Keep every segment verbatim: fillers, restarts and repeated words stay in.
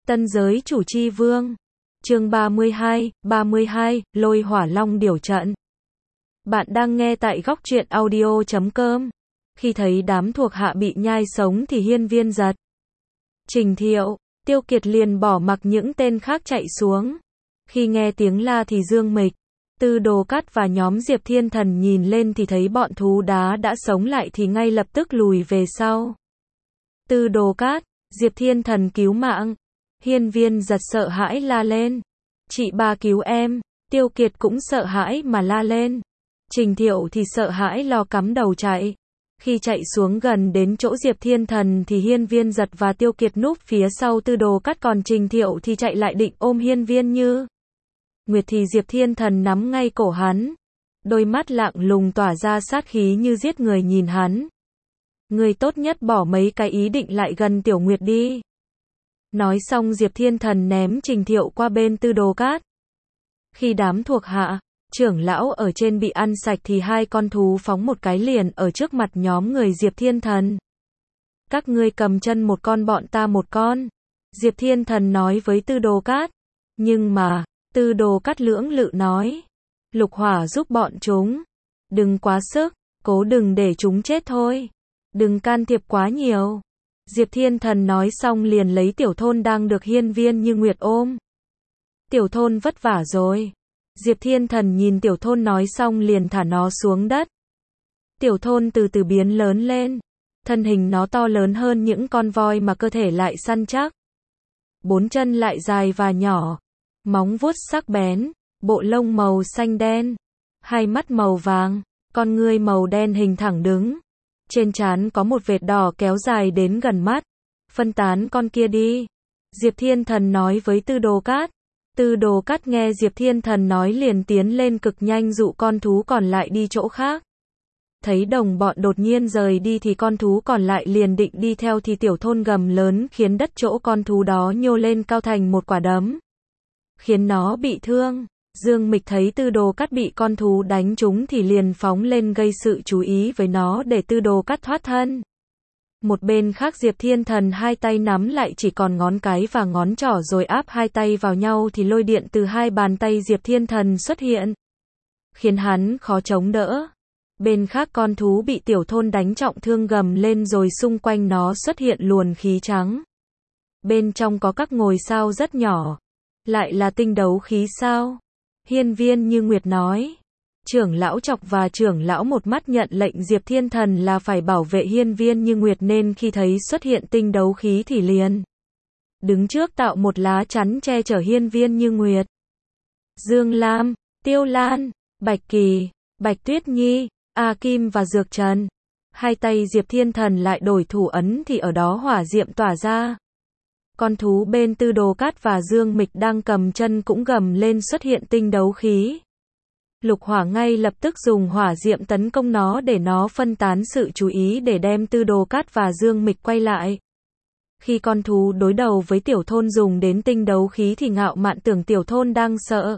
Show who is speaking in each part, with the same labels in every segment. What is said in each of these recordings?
Speaker 1: Tân giới chủ chi vương. Chương ba mươi hai, ba mươi hai, Lôi Hỏa Long Điểu trận. Bạn đang nghe tại góc truyện audio chấm com. Khi thấy đám thuộc hạ bị nhai sống thì hiên viên giật, Trình Thiệu, Tiêu Kiệt liền bỏ mặc những tên khác chạy xuống. Khi nghe tiếng la thì Dương Mịch, Tư Đồ Cát và nhóm Diệp Thiên Thần nhìn lên thì thấy bọn thú đá đã sống lại thì ngay lập tức lùi về sau. Tư Đồ Cát, Diệp Thiên Thần cứu mạng. Hiên viên giật sợ hãi la lên. Chị ba cứu em. Tiêu Kiệt cũng sợ hãi mà la lên. Trình Thiệu thì sợ hãi lo cắm đầu chạy. Khi chạy xuống gần đến chỗ Diệp Thiên Thần thì hiên viên giật và Tiêu Kiệt núp phía sau Tư Đồ Cát, còn Trình Thiệu thì chạy lại định ôm hiên viên như Nguyệt thì Diệp Thiên Thần nắm ngay cổ hắn. Đôi mắt lạng lùng tỏa ra sát khí như giết người nhìn hắn. Người tốt nhất bỏ mấy cái ý định lại gần Tiểu Nguyệt đi. Nói xong Diệp Thiên Thần ném Trình Thiệu qua bên Tư Đồ Cát. Khi đám thuộc hạ, trưởng lão ở trên bị ăn sạch thì hai con thú phóng một cái liền ở trước mặt nhóm người Diệp Thiên Thần. Các ngươi cầm chân một con bọn ta một con. Diệp Thiên Thần nói với Tư Đồ Cát. Nhưng mà, Tư Đồ Cát lưỡng lự nói. Lục hỏa giúp bọn chúng. Đừng quá sức, cố đừng để chúng chết thôi. Đừng can thiệp quá nhiều. Diệp Thiên Thần nói xong liền lấy Tiểu Thôn đang được hiên viên như Nguyệt ôm. Tiểu Thôn vất vả rồi. Diệp Thiên Thần nhìn Tiểu Thôn nói xong liền thả nó xuống đất. Tiểu Thôn từ từ biến lớn lên. Thân hình nó to lớn hơn những con voi mà cơ thể lại săn chắc. Bốn chân lại dài và nhỏ. Móng vuốt sắc bén. Bộ lông màu xanh đen. Hai mắt màu vàng. Con ngươi màu đen hình thẳng đứng. Trên trán có một vệt đỏ kéo dài đến gần mắt. Phân tán con kia đi. Diệp Thiên Thần nói với Tư Đồ Cát. Tư Đồ Cát nghe Diệp Thiên Thần nói liền tiến lên cực nhanh dụ con thú còn lại đi chỗ khác. Thấy đồng bọn đột nhiên rời đi thì con thú còn lại liền định đi theo thì Tiểu Thôn gầm lớn khiến đất chỗ con thú đó nhô lên cao thành một quả đấm. Khiến nó bị thương. Dương Mịch thấy Tư Đồ Cát bị con thú đánh trúng thì liền phóng lên gây sự chú ý với nó để Tư Đồ Cát thoát thân. Một bên khác Diệp Thiên Thần hai tay nắm lại chỉ còn ngón cái và ngón trỏ rồi áp hai tay vào nhau thì lôi điện từ hai bàn tay Diệp Thiên Thần xuất hiện. Khiến hắn khó chống đỡ. Bên khác con thú bị Tiểu Thôn đánh trọng thương gầm lên rồi xung quanh nó xuất hiện luồng khí trắng. Bên trong có các ngôi sao rất nhỏ. Lại là tinh đấu khí sao? Hiên viên như Nguyệt nói. Trưởng lão Chọc và trưởng lão Một Mắt nhận lệnh Diệp Thiên Thần là phải bảo vệ hiên viên như Nguyệt nên khi thấy xuất hiện tinh đấu khí thì liền đứng trước tạo một lá chắn che chở hiên viên như Nguyệt. Dương Lam, Tiêu Lan, Bạch Kỳ, Bạch Tuyết Nhi, A Kim và Dược Trần. Hai tay Diệp Thiên Thần lại đổi thủ ấn thì ở đó hỏa diệm tỏa ra. Con thú bên Tư Đồ Cát và Dương Mịch đang cầm chân cũng gầm lên xuất hiện tinh đấu khí. Lục hỏa ngay lập tức dùng hỏa diệm tấn công nó để nó phân tán sự chú ý để đem Tư Đồ Cát và Dương Mịch quay lại. Khi con thú đối đầu với Tiểu Thôn dùng đến tinh đấu khí thì Ngạo Mạn tưởng Tiểu Thôn đang sợ.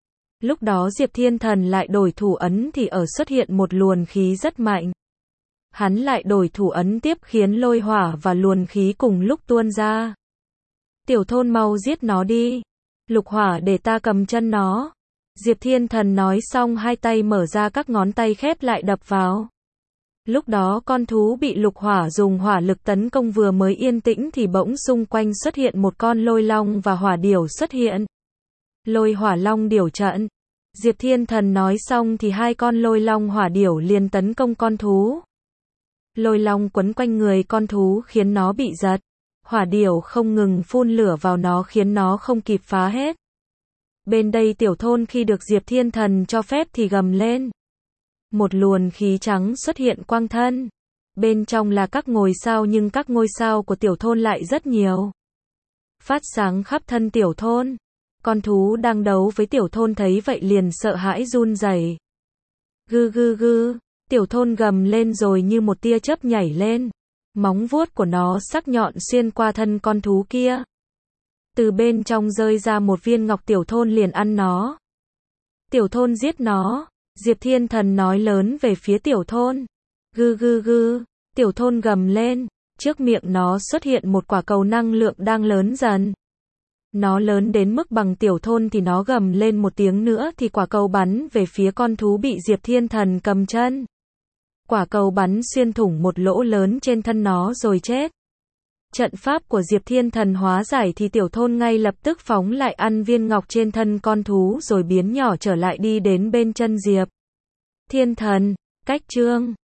Speaker 1: Lúc đó Diệp Thiên Thần lại đổi thủ ấn thì ở xuất hiện một luồng khí rất mạnh. Hắn lại đổi thủ ấn tiếp khiến lôi hỏa và luồng khí cùng lúc tuôn ra. Tiểu Thôn mau giết nó đi. Lục hỏa để ta cầm chân nó. Diệp Thiên Thần nói xong hai tay mở ra các ngón tay khép lại đập vào. Lúc đó con thú bị lục hỏa dùng hỏa lực tấn công vừa mới yên tĩnh thì bỗng xung quanh xuất hiện một con lôi long và hỏa điểu xuất hiện. Lôi hỏa long điểu trận. Diệp Thiên Thần nói xong thì hai con lôi long hỏa điểu liền tấn công con thú. Lôi long quấn quanh người con thú khiến nó bị giật. Hỏa điểu không ngừng phun lửa vào nó khiến nó không kịp phá hết. Bên đây Tiểu Thôn khi được Diệp Thiên Thần cho phép thì gầm lên. Một luồng khí trắng xuất hiện quang thân. Bên trong là các ngôi sao nhưng các ngôi sao của Tiểu Thôn lại rất nhiều. Phát sáng khắp thân Tiểu Thôn. Con thú đang đấu với Tiểu Thôn thấy vậy liền sợ hãi run rẩy. Gư gư gư, Tiểu Thôn gầm lên rồi như một tia chớp nhảy lên. Móng vuốt của nó sắc nhọn xuyên qua thân con thú kia. Từ bên trong rơi ra một viên ngọc Tiểu Thôn liền ăn nó. Tiểu Thôn giết nó. Diệp Thiên Thần nói lớn về phía Tiểu Thôn. Gư gư gư, Tiểu Thôn gầm lên. Trước miệng nó xuất hiện một quả cầu năng lượng đang lớn dần. Nó lớn đến mức bằng tiểu thôn thì nó gầm lên một tiếng nữa thì quả cầu bắn về phía con thú bị Diệp Thiên Thần cầm chân. Quả cầu bắn xuyên thủng một lỗ lớn trên thân nó rồi chết. Trận pháp của Diệp Thiên Thần hóa giải thì tiểu thôn ngay lập tức phóng lại ăn viên ngọc trên thân con thú rồi biến nhỏ trở lại đi đến bên chân Diệp Thiên Thần. Cách chương